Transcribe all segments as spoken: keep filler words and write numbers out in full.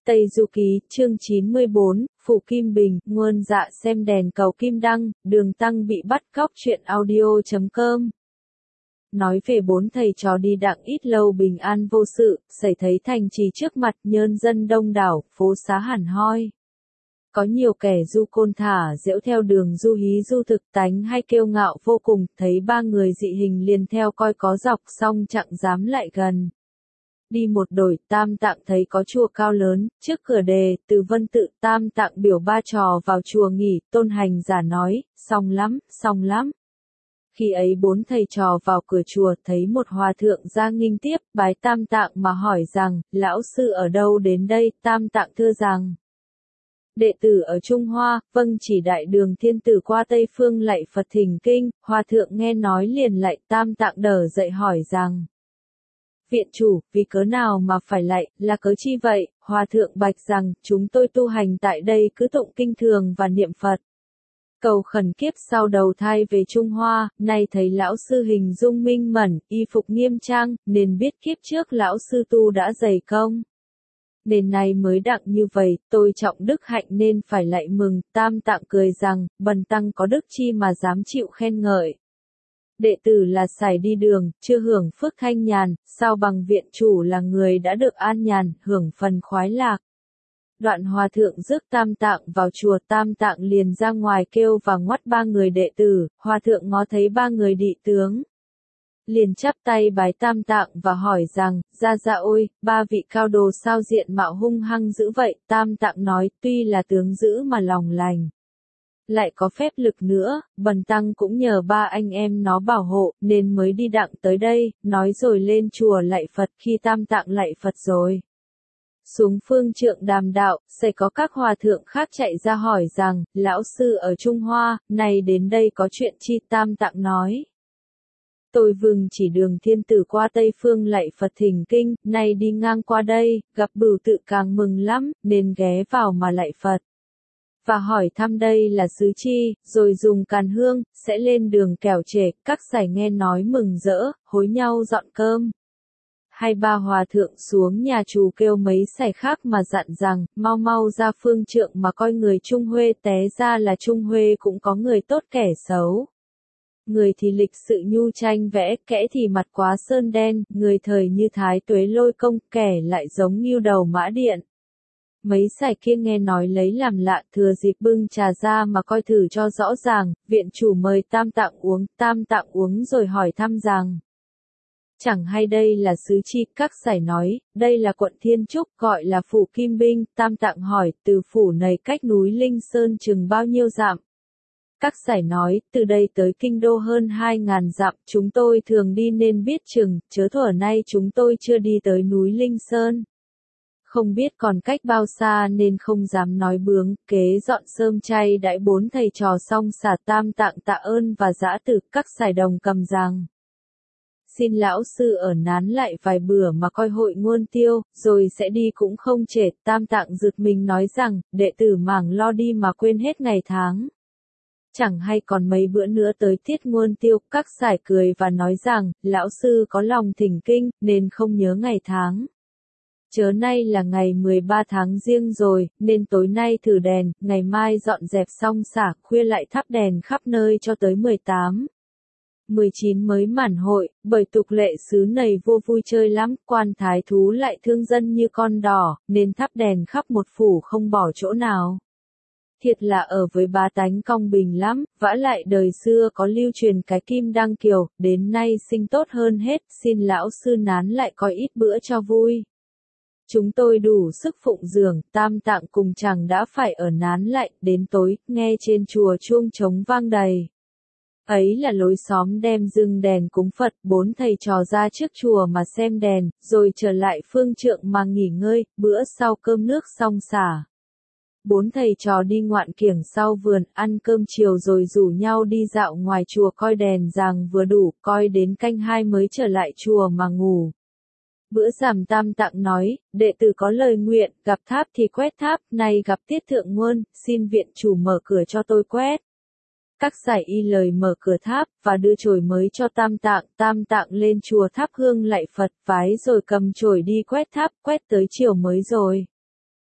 Tây Du Ký, chương chín mươi bốn, Phủ Kim Bình, Nguồn Dạ xem đèn cầu Kim Đăng, Đường Tăng bị bắt cóc truyện audio chấm com. Nói về bốn thầy trò đi đặng ít lâu bình an vô sự, xảy thấy thành trì trước mặt nhơn dân đông đảo, phố xá hẳn hoi. Có nhiều kẻ du côn thả dễu theo đường du hí du thực tánh hay kiêu ngạo vô cùng, thấy ba người dị hình liền theo coi có dọc xong chẳng dám lại gần. Đi một đổi, Tam Tạng thấy có chùa cao lớn, trước cửa đề, từ vân tự, Tam Tạng biểu ba trò vào chùa nghỉ, tôn hành giả nói, xong lắm, xong lắm. Khi ấy bốn thầy trò vào cửa chùa thấy một hòa thượng ra nghinh tiếp, bái Tam Tạng mà hỏi rằng, lão sư ở đâu đến đây, Tam Tạng thưa rằng. Đệ tử ở Trung Hoa, vâng chỉ đại đường thiên tử qua Tây Phương lạy Phật thỉnh kinh, hòa thượng nghe nói liền lạy Tam Tạng đỡ dậy hỏi rằng. Viện chủ, vì cớ nào mà phải lạy, là cớ chi vậy? Hòa thượng bạch rằng, chúng tôi tu hành tại đây cứ tụng kinh thường và niệm Phật. Cầu khẩn kiếp sau đầu thai về Trung Hoa, nay thấy lão sư hình dung minh mẫn, y phục nghiêm trang, nên biết kiếp trước lão sư tu đã dày công. Nên nay mới đặng như vậy, tôi trọng đức hạnh nên phải lạy mừng. Tam Tạng cười rằng, bần tăng có đức chi mà dám chịu khen ngợi. Đệ tử là sải đi đường, chưa hưởng phước thanh nhàn, sao bằng viện chủ là người đã được an nhàn, hưởng phần khoái lạc. Đoạn hòa thượng rước Tam Tạng vào chùa, Tam Tạng liền ra ngoài kêu và ngoắt ba người đệ tử, hòa thượng ngó thấy ba người đị tướng. Liền chắp tay bái Tam Tạng và hỏi rằng, ra ra ôi, ba vị cao đồ sao diện mạo hung hăng dữ vậy, Tam Tạng nói, tuy là tướng dữ mà lòng lành. Lại có phép lực nữa, bần tăng cũng nhờ ba anh em nó bảo hộ, nên mới đi đặng tới đây, nói rồi lên chùa lạy Phật. Khi Tam Tạng lạy Phật rồi xuống phương trượng đàm đạo, sẽ có các hòa thượng khác chạy ra hỏi rằng, lão sư ở Trung Hoa, này đến đây có chuyện chi? Tam Tạng nói. Tôi vừng chỉ đường thiên tử qua Tây Phương lạy Phật thỉnh kinh, nay đi ngang qua đây, gặp Bửu Tự càng mừng lắm, nên ghé vào mà lạy Phật. Và hỏi thăm đây là xứ chi, rồi dùng càn hương, sẽ lên đường kẻo trễ, các sải nghe nói mừng rỡ, hối nhau dọn cơm. Hai ba hòa thượng xuống nhà trù kêu mấy sải khác mà dặn rằng, mau mau ra phương trượng mà coi người Trung Huê, té ra là Trung Huê cũng có người tốt kẻ xấu. Người thì lịch sự nhu tranh vẽ, kẻ thì mặt quá sơn đen, người thời như Thái Tuế Lôi Công, kẻ lại giống Ngưu Đầu Mã Điện. Mấy sải kia nghe nói lấy làm lạ, thừa dịp bưng trà ra mà coi thử cho rõ ràng, viện chủ mời Tam Tạng uống, Tam Tạng uống rồi hỏi thăm rằng. Chẳng hay đây là xứ chi, các sải nói, đây là quận Thiên Trúc, gọi là Phủ Kim Binh. Tam Tạng hỏi, từ phủ này cách núi Linh Sơn chừng bao nhiêu dặm? Các sải nói, từ đây tới kinh đô hơn hai ngàn dặm, chúng tôi thường đi nên biết chừng, chớ thuở nay chúng tôi chưa đi tới núi Linh Sơn. Không biết còn cách bao xa nên không dám nói bướng, kế dọn sơm chay đãi bốn thầy trò xong xả Tam Tạng tạ ơn và giã từ, các sải đồng cầm rằng. Xin lão sư ở nán lại vài bữa mà coi hội ngôn tiêu, rồi sẽ đi cũng không trễ. Tam Tạng giật mình nói rằng, đệ tử màng lo đi mà quên hết ngày tháng. Chẳng hay còn mấy bữa nữa tới tiết ngôn tiêu, các sải cười và nói rằng, lão sư có lòng thỉnh kinh, nên không nhớ ngày tháng. Chớ nay là ngày mười ba tháng Giêng rồi, nên tối nay thử đèn, ngày mai dọn dẹp xong xả, khuya lại thắp đèn khắp nơi cho tới mười tám. mười chín mới mãn hội, bởi tục lệ xứ này vô vui chơi lắm, quan thái thú lại thương dân như con đỏ, nên thắp đèn khắp một phủ không bỏ chỗ nào. Thiệt là ở với bá tánh công bình lắm, vả lại đời xưa có lưu truyền cái kim đăng kiều, đến nay sinh tốt hơn hết, xin lão sư nán lại coi ít bữa cho vui. Chúng tôi đủ sức phụng dưỡng, Tam Tạng cùng chàng đã phải ở nán lại, đến tối, nghe trên chùa chuông trống vang đầy. Ấy là lối xóm đem dâng đèn cúng Phật, bốn thầy trò ra trước chùa mà xem đèn, rồi trở lại phương trượng mà nghỉ ngơi, bữa sau cơm nước xong xả. Bốn thầy trò đi ngoạn kiểng sau vườn, ăn cơm chiều rồi rủ nhau đi dạo ngoài chùa coi đèn ràng vừa đủ, coi đến canh hai mới trở lại chùa mà ngủ. Bữa rằm Tam Tạng nói, đệ tử có lời nguyện, gặp tháp thì quét tháp, nay gặp tiết thượng nguồn, xin viện chủ mở cửa cho tôi quét. Các sải y lời mở cửa tháp, và đưa chổi mới cho Tam Tạng, Tam Tạng lên chùa thắp hương lạy Phật, vái rồi cầm chổi đi quét tháp, quét tới chiều mới rồi.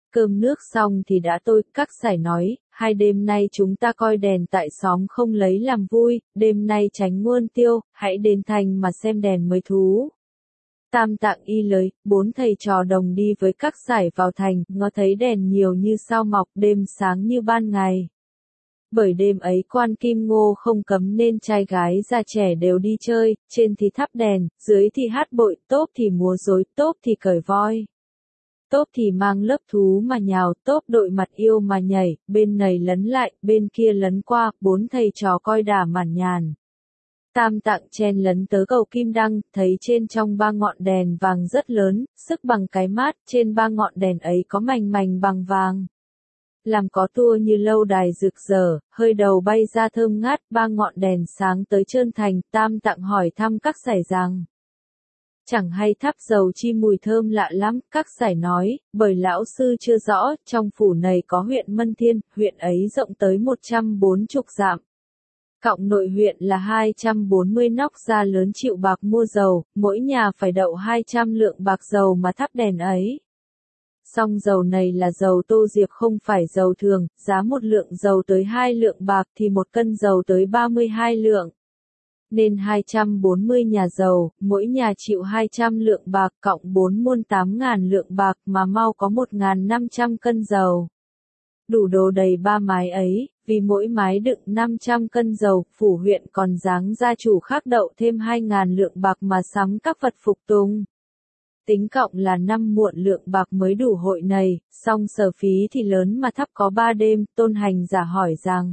Cơm nước xong thì đã tôi, các sải nói, hai đêm nay chúng ta coi đèn tại xóm không lấy làm vui, đêm nay tránh muôn tiêu, hãy đến thành mà xem đèn mới thú. Tam Tạng y lời, bốn thầy trò đồng đi với các sải vào thành, ngó thấy đèn nhiều như sao mọc, đêm sáng như ban ngày. Bởi đêm ấy Quan Kim Ngô không cấm nên trai gái già trẻ đều đi chơi, trên thì thắp đèn, dưới thì hát bội, tốp thì múa rối, tốp thì cởi voi. Tốp thì mang lớp thú mà nhào, tốp đội mặt yêu mà nhảy, bên này lấn lại, bên kia lấn qua, bốn thầy trò coi đà mản nhàn. Tam Tạng chen lấn tới cầu Kim Đăng, thấy trên trong ba ngọn đèn vàng rất lớn, sức bằng cái mát, trên ba ngọn đèn ấy có mành mành bằng vàng. Làm có tua như lâu đài rực rỡ, hơi đầu bay ra thơm ngát, ba ngọn đèn sáng tới trơn thành, Tam Tạng hỏi thăm các sải rằng. Chẳng hay thắp dầu chi mùi thơm lạ lắm, các sải nói, bởi lão sư chưa rõ, trong phủ này có huyện Mân Thiên, huyện ấy rộng tới một trăm bốn mươi dặm. Cộng nội huyện là hai trăm bốn mươi nóc gia lớn chịu bạc mua dầu, mỗi nhà phải đậu hai trăm lượng bạc dầu mà thắp đèn ấy. Song dầu này là dầu tô diệp không phải dầu thường, giá một lượng dầu tới hai lượng bạc thì một cân dầu tới ba mươi hai lượng. Nên hai trăm bốn mươi nhà dầu, mỗi nhà chịu hai trăm lượng bạc cộng bốn muôn tám ngàn lượng bạc mà mau có một ngàn năm trăm cân dầu. Đủ đồ đầy ba mái ấy, vì mỗi mái đựng năm trăm cân dầu, phủ huyện còn giáng gia chủ khác đậu thêm hai ngàn lượng bạc mà sắm các vật phục tùng. Tính cộng là năm muộn lượng bạc mới đủ hội này, song sở phí thì lớn mà thắp có ba đêm, Tôn Hành giả hỏi rằng.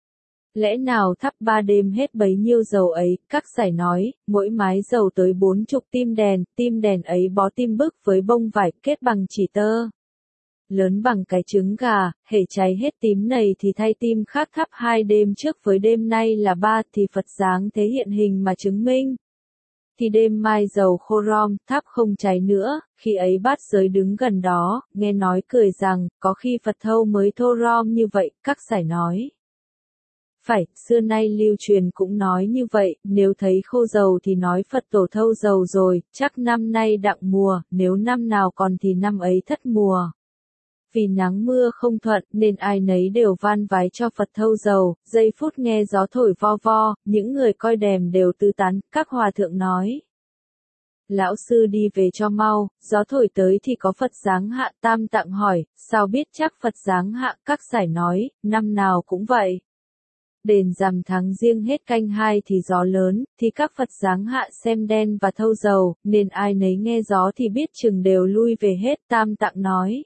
Lẽ nào thắp ba đêm hết bấy nhiêu dầu ấy, các sải nói, mỗi mái dầu tới bốn chục tim đèn, tim đèn ấy bó tim bức với bông vải kết bằng chỉ tơ. Lớn bằng cái trứng gà, hễ cháy hết tím này thì thay tim khác thắp hai đêm trước với đêm nay là ba thì Phật dáng thế hiện hình mà chứng minh. Thì đêm mai dầu khô rom, thắp không cháy nữa, khi ấy bát giới đứng gần đó, nghe nói cười rằng, có khi Phật thâu mới thô rom như vậy, các sải nói. Phải, xưa nay lưu truyền cũng nói như vậy, nếu thấy khô dầu thì nói Phật tổ thâu dầu rồi, chắc năm nay đặng mùa, nếu năm nào còn thì năm ấy thất mùa. Vì nắng mưa không thuận nên ai nấy đều van vái cho Phật thâu dầu, giây phút nghe gió thổi vo vo, những người coi đèn đều tư tán, các hòa thượng nói. Lão sư đi về cho mau, gió thổi tới thì có Phật giáng hạ. Tam Tạng hỏi, sao biết chắc Phật giáng hạ, các sải nói, năm nào cũng vậy. Đền rằm tháng riêng hết canh hai thì gió lớn, thì các Phật giáng hạ xem đen và thâu dầu, nên ai nấy nghe gió thì biết chừng đều lui về hết. Tam Tạng nói.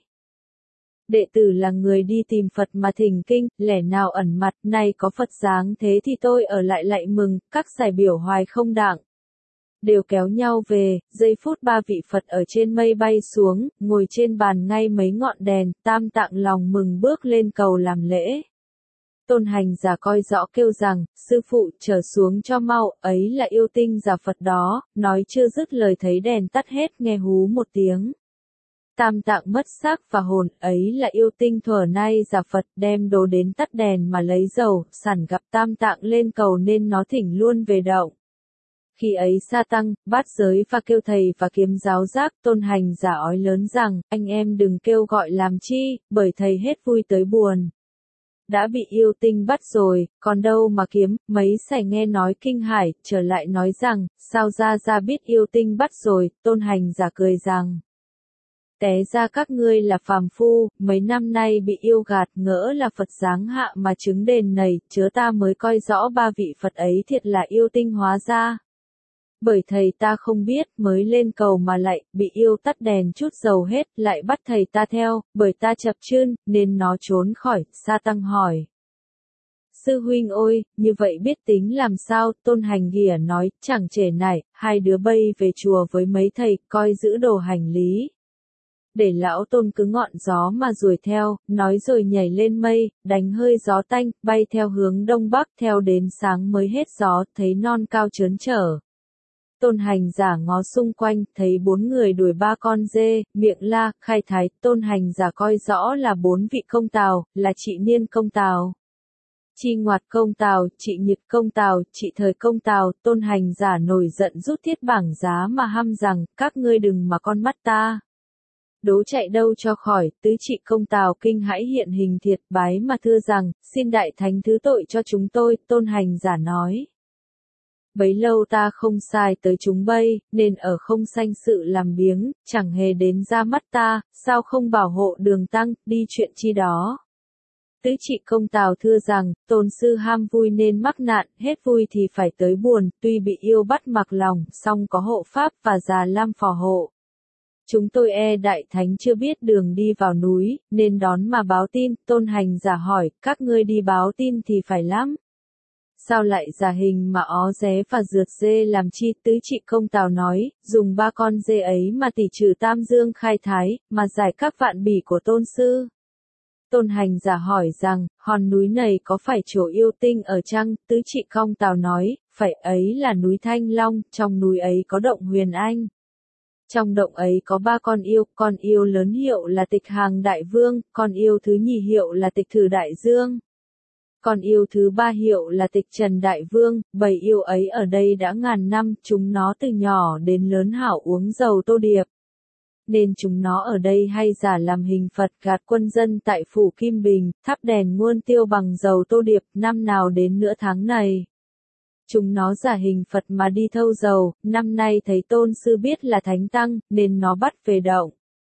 Đệ tử là người đi tìm Phật mà thỉnh kinh, lẽ nào ẩn mặt, nay có Phật giáng thế thì tôi ở lại lại mừng, các sải biểu hoài không đặng. Đều kéo nhau về, giây phút ba vị Phật ở trên mây bay xuống, ngồi trên bàn ngay mấy ngọn đèn, Tam Tạng lòng mừng bước lên cầu làm lễ. Tôn Hành giả coi rõ kêu rằng, sư phụ trở xuống cho mau, ấy là yêu tinh giả Phật đó, nói chưa dứt lời thấy đèn tắt hết nghe hú một tiếng. Tam Tạng mất xác và hồn, ấy là yêu tinh thuở nay giả Phật đem đồ đến tắt đèn mà lấy dầu, sẵn gặp Tam Tạng lên cầu nên nó thỉnh luôn về động. Khi ấy Sa Tăng, Bát Giới và kêu thầy và kiếm giáo giác, Tôn Hành giả ói lớn rằng, anh em đừng kêu gọi làm chi, bởi thầy hết vui tới buồn. Đã bị yêu tinh bắt rồi, còn đâu mà kiếm, mấy sải nghe nói kinh hải, trở lại nói rằng, sao ra ra biết yêu tinh bắt rồi, Tôn Hành giả cười rằng. Té ra các ngươi là phàm phu, mấy năm nay bị yêu gạt ngỡ là Phật giáng hạ mà chứng đền này, chớ ta mới coi rõ ba vị Phật ấy thiệt là yêu tinh hóa ra. Bởi thầy ta không biết, mới lên cầu mà lại, bị yêu tắt đèn chút dầu hết, lại bắt thầy ta theo, bởi ta chập chưn nên nó trốn khỏi. Sa Tăng hỏi. Sư huynh ôi, như vậy biết tính làm sao, Tôn Hành ghỉa nói, chẳng trễ nải, hai đứa bay về chùa với mấy thầy, coi giữ đồ hành lý. Để lão Tôn cứ ngọn gió mà đuổi theo, nói rồi nhảy lên mây, đánh hơi gió tanh, bay theo hướng đông bắc, theo đến sáng mới hết gió, thấy non cao trớn trở. Tôn Hành giả ngó xung quanh, thấy bốn người đuổi ba con dê, miệng la, khai thái. Tôn Hành giả coi rõ là bốn vị công tào, là chị Niên công tào, Chi Ngoạt công tào, chị Nhật công tào, chị Thời công tào. Tôn Hành giả nổi giận rút thiết bảng giá mà hăm rằng, các ngươi đừng mà con mắt ta. Đố chạy đâu cho khỏi, tứ trị công Tào kinh hãi hiện hình thiệt bái mà thưa rằng, xin đại thánh thứ tội cho chúng tôi, tôn hành giả nói. Bấy lâu ta không sai tới chúng bây, nên ở không sanh sự làm biếng, chẳng hề đến ra mắt ta, sao không bảo hộ đường tăng, đi chuyện chi đó. Tứ trị công Tào thưa rằng, tôn sư ham vui nên mắc nạn, hết vui thì phải tới buồn, tuy bị yêu bắt mặc lòng, song có hộ pháp và già lam phò hộ. Chúng tôi e đại thánh chưa biết đường đi vào núi, nên đón mà báo tin, tôn hành giả hỏi, các ngươi đi báo tin thì phải lắm. Sao lại giả hình mà ó ré và rượt dê làm chi? Tứ trị công Tào nói, dùng ba con dê ấy mà tỉ trừ tam dương khai thái, mà giải các vạn bỉ của tôn sư. Tôn hành giả hỏi rằng, hòn núi này có phải chỗ yêu tinh ở chăng? Tứ trị công Tào nói, phải, ấy là núi Thanh Long, trong núi ấy có động Huyền Anh. Trong động ấy có ba con yêu, con yêu lớn hiệu là Tịch Hàng Đại Vương, con yêu thứ nhì hiệu là Tịch Thử Đại Dương. Con yêu thứ ba hiệu là Tịch Trần Đại Vương, bầy yêu ấy ở đây đã ngàn năm, chúng nó từ nhỏ đến lớn hảo uống dầu tô điệp. Nên chúng nó ở đây hay giả làm hình Phật gạt quân dân tại phủ Kim Bình, thắp đèn muôn tiêu bằng dầu tô điệp, năm nào đến nửa tháng này. Chúng nó giả hình Phật mà đi thâu dầu, năm nay thấy tôn sư biết là thánh tăng, nên nó bắt về động.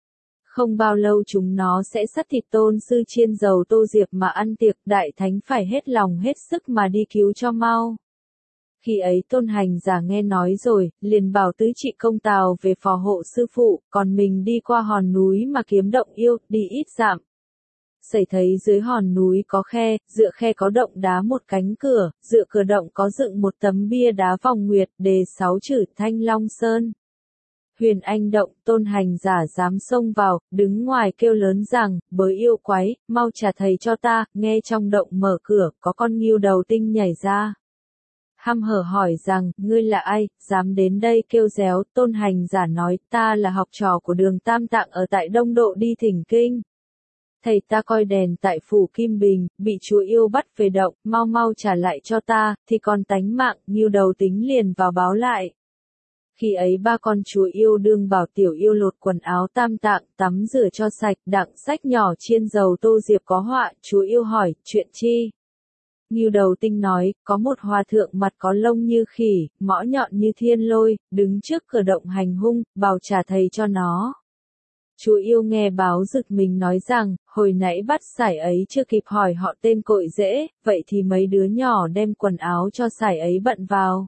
Không bao lâu chúng nó sẽ sắt thịt tôn sư chiên dầu tô diệp mà ăn tiệc, đại thánh phải hết lòng hết sức mà đi cứu cho mau. Khi ấy tôn hành giả nghe nói rồi, liền bảo tứ trị công Tào về phò hộ sư phụ, còn mình đi qua hòn núi mà kiếm động yêu, đi ít dặm. Xảy thấy dưới hòn núi có khe, dựa khe có động đá một cánh cửa, dựa cửa động có dựng một tấm bia đá vòng nguyệt, đề sáu chữ Thanh Long Sơn. Huyền Anh động, tôn hành giả dám xông vào, đứng ngoài kêu lớn rằng, bới yêu quái, mau trả thầy cho ta, nghe trong động mở cửa, có con ngưu đầu tinh nhảy ra. Hăm hở hỏi rằng, ngươi là ai, dám đến đây kêu réo, tôn hành giả nói, ta là học trò của đường Tam Tạng ở tại Đông Độ đi thỉnh kinh. Thầy ta coi đèn tại phủ Kim Bình, bị chúa yêu bắt về động, mau mau trả lại cho ta, thì còn tánh mạng, ngưu đầu tính liền vào báo lại. Khi ấy ba con chúa yêu đương bảo tiểu yêu lột quần áo Tam Tạng, tắm rửa cho sạch, đặng sách nhỏ chiên dầu tô diệp có họa, chúa yêu hỏi, chuyện chi? Ngưu đầu tinh nói, có một hòa thượng mặt có lông như khỉ, mõ nhọn như thiên lôi, đứng trước cửa động hành hung, bảo trả thầy cho nó. Chúa yêu nghe báo giật mình nói rằng, hồi nãy bắt sải ấy chưa kịp hỏi họ tên cội rễ, vậy thì mấy đứa nhỏ đem quần áo cho sải ấy bận vào.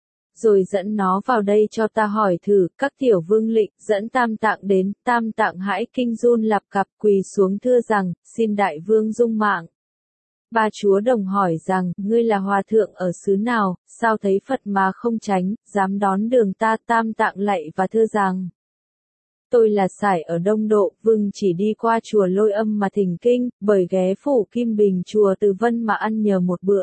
Rồi dẫn nó vào đây cho ta hỏi thử, các tiểu vương lệnh, dẫn Tam Tạng đến, Tam Tạng hãi kinh run lạp cặp quỳ xuống thưa rằng, xin đại vương dung mạng. Ba chúa đồng hỏi rằng, ngươi là hòa thượng ở xứ nào, sao thấy Phật mà không tránh, dám đón đường ta? Tam Tạng lạy và thưa rằng, tôi là sải ở Đông Độ, vương chỉ đi qua chùa Lôi Âm mà thỉnh kinh, bởi ghé phủ Kim Bình chùa Từ Vân mà ăn nhờ một bữa.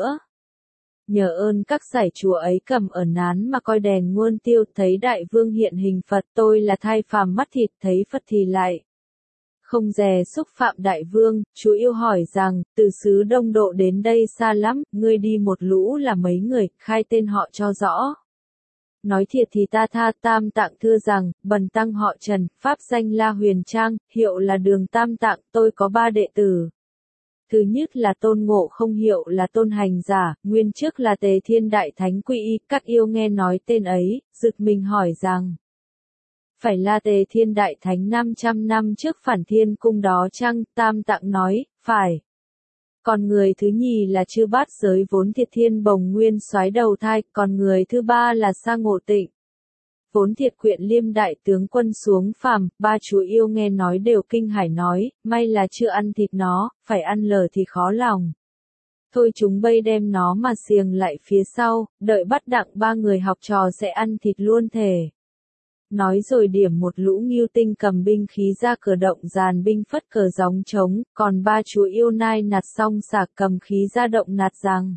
Nhờ ơn các sải chùa ấy cầm ở nán mà coi đèn muôn tiêu, thấy đại vương hiện hình Phật, tôi là thai phàm mắt thịt, thấy Phật thì lại không dè xúc phạm đại vương. Chúa yêu hỏi rằng, từ xứ Đông Độ đến đây xa lắm, ngươi đi một lũ là mấy người, khai tên họ cho rõ. Nói thiệt thì ta tha. Tam Tạng thưa rằng, bần tăng họ Trần, pháp danh La Huyền Trang, hiệu là Đường Tam Tạng, tôi có ba đệ tử. Thứ nhất là Tôn Ngộ Không, hiệu là Tôn Hành Giả, nguyên trước là Tề Thiên Đại Thánh quy y. Các yêu nghe nói tên ấy, giật mình hỏi rằng, phải là Tề Thiên Đại Thánh năm trăm năm trước phản thiên cung đó chăng? Tam Tạng nói, phải. Còn người thứ nhì là Chư Bát Giới vốn Thiệt Thiên Bồng Nguyên soái đầu thai, còn người thứ ba là Sa Ngộ Tịnh vốn Thiệt Quyện Liêm đại tướng quân xuống phàm. Ba chúa yêu nghe nói đều kinh hãi nói, may là chưa ăn thịt nó, phải ăn lờ thì khó lòng. Thôi chúng bây đem nó mà xiềng lại phía sau, đợi bắt đặng ba người học trò sẽ ăn thịt luôn thể. Nói rồi điểm một lũ ngưu tinh cầm binh khí ra cửa động dàn binh phất cờ gióng trống, còn ba chúa yêu nai nạt xong xả cầm khí ra động nạt rằng,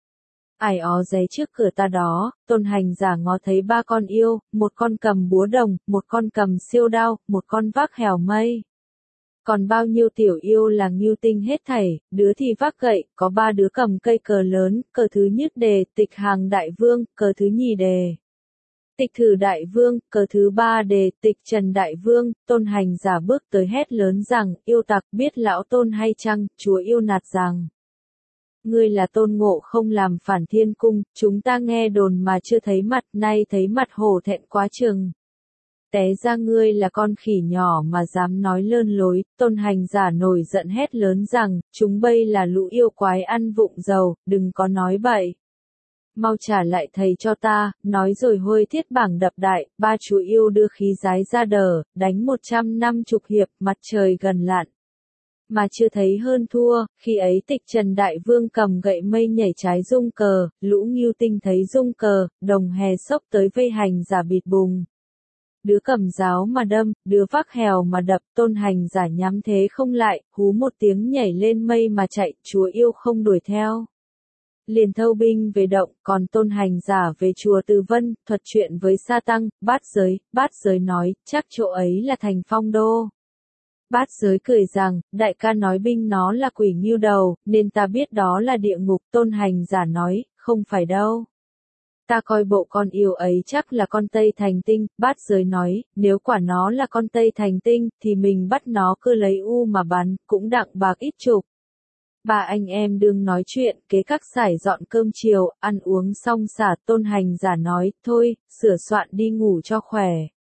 ai ó giấy trước cửa ta đó. Tôn hành giả ngó thấy ba con yêu, một con cầm búa đồng, một con cầm siêu đao, một con vác hèo mây. Còn bao nhiêu tiểu yêu là ngưu tinh hết thảy, đứa thì vác gậy, có ba đứa cầm cây cờ lớn, cờ thứ nhất đề Tịch Hàng Đại Vương, cờ thứ nhì đề Tịch thử đại vương, cờ thứ ba đề, tịch trần đại vương, tôn hành giả bước tới hét lớn rằng, yêu tặc biết lão tôn hay chăng, chúa yêu nạt rằng. Ngươi là Tôn Ngộ Không làm phản thiên cung, chúng ta nghe đồn mà chưa thấy mặt, nay thấy mặt hổ thẹn quá chừng. Té ra ngươi là con khỉ nhỏ mà dám nói lơn lối, tôn hành giả nổi giận hét lớn rằng, chúng bây là lũ yêu quái ăn vụng dầu, đừng có nói bậy. Mau trả lại thầy cho ta, nói rồi hôi thiết bảng đập đại, ba chú yêu đưa khí giái ra đờ, đánh một trăm năm chục hiệp, mặt trời gần lặn. Mà chưa thấy hơn thua, khi ấy tịch trần đại vương cầm gậy mây nhảy trái dung cờ, lũ ngưu tinh thấy dung cờ, đồng hè sốc tới vây hành giả bịt bùng. Đứa cầm giáo mà đâm, đứa vác hèo mà đập, tôn hành giả nhắm thế không lại, hú một tiếng nhảy lên mây mà chạy, chúa yêu không đuổi theo. Liền thâu binh về động, còn tôn hành giả về chùa Từ Vân, thuật chuyện với Sa Tăng, bát giới, bát giới nói, chắc chỗ ấy là thành Phong Đô. Bát giới cười rằng, đại ca nói binh nó là quỷ ngưu đầu, nên ta biết đó là địa ngục, tôn hành giả nói, không phải đâu. Ta coi bộ con yêu ấy chắc là con Tây Thành Tinh, bát giới nói, nếu quả nó là con Tây Thành Tinh, thì mình bắt nó cứ lấy u mà bắn, cũng đặng bạc ít chục. Ba anh em đương nói chuyện, kế các sải dọn cơm chiều, ăn uống xong xả, tôn hành giả nói, thôi, sửa soạn đi ngủ cho khỏe.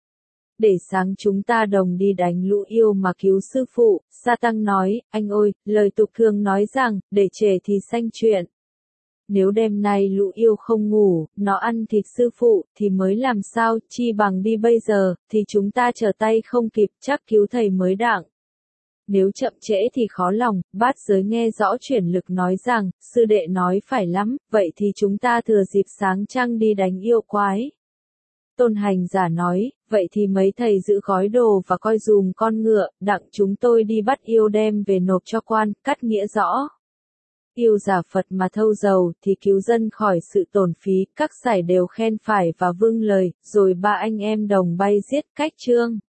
Để sáng chúng ta đồng đi đánh lũ yêu mà cứu sư phụ, Sa Tăng nói, anh ơi, lời tục thường nói rằng, để trễ thì sanh chuyện. Nếu đêm nay lũ yêu không ngủ, nó ăn thịt sư phụ, thì mới làm sao, chi bằng đi bây giờ, thì chúng ta trở tay không kịp, chắc cứu thầy mới đặng. Nếu chậm trễ thì khó lòng, bát giới nghe rõ chuyển lực nói rằng, sư đệ nói phải lắm, vậy thì chúng ta thừa dịp sáng trăng đi đánh yêu quái. Tôn hành giả nói, vậy thì mấy thầy giữ gói đồ và coi dùm con ngựa, đặng chúng tôi đi bắt yêu đem về nộp cho quan, cắt nghĩa rõ. Yêu giả Phật mà thâu dầu thì cứu dân khỏi sự tổn phí, các sải đều khen phải và vâng lời, rồi ba anh em đồng bay giết cách trương.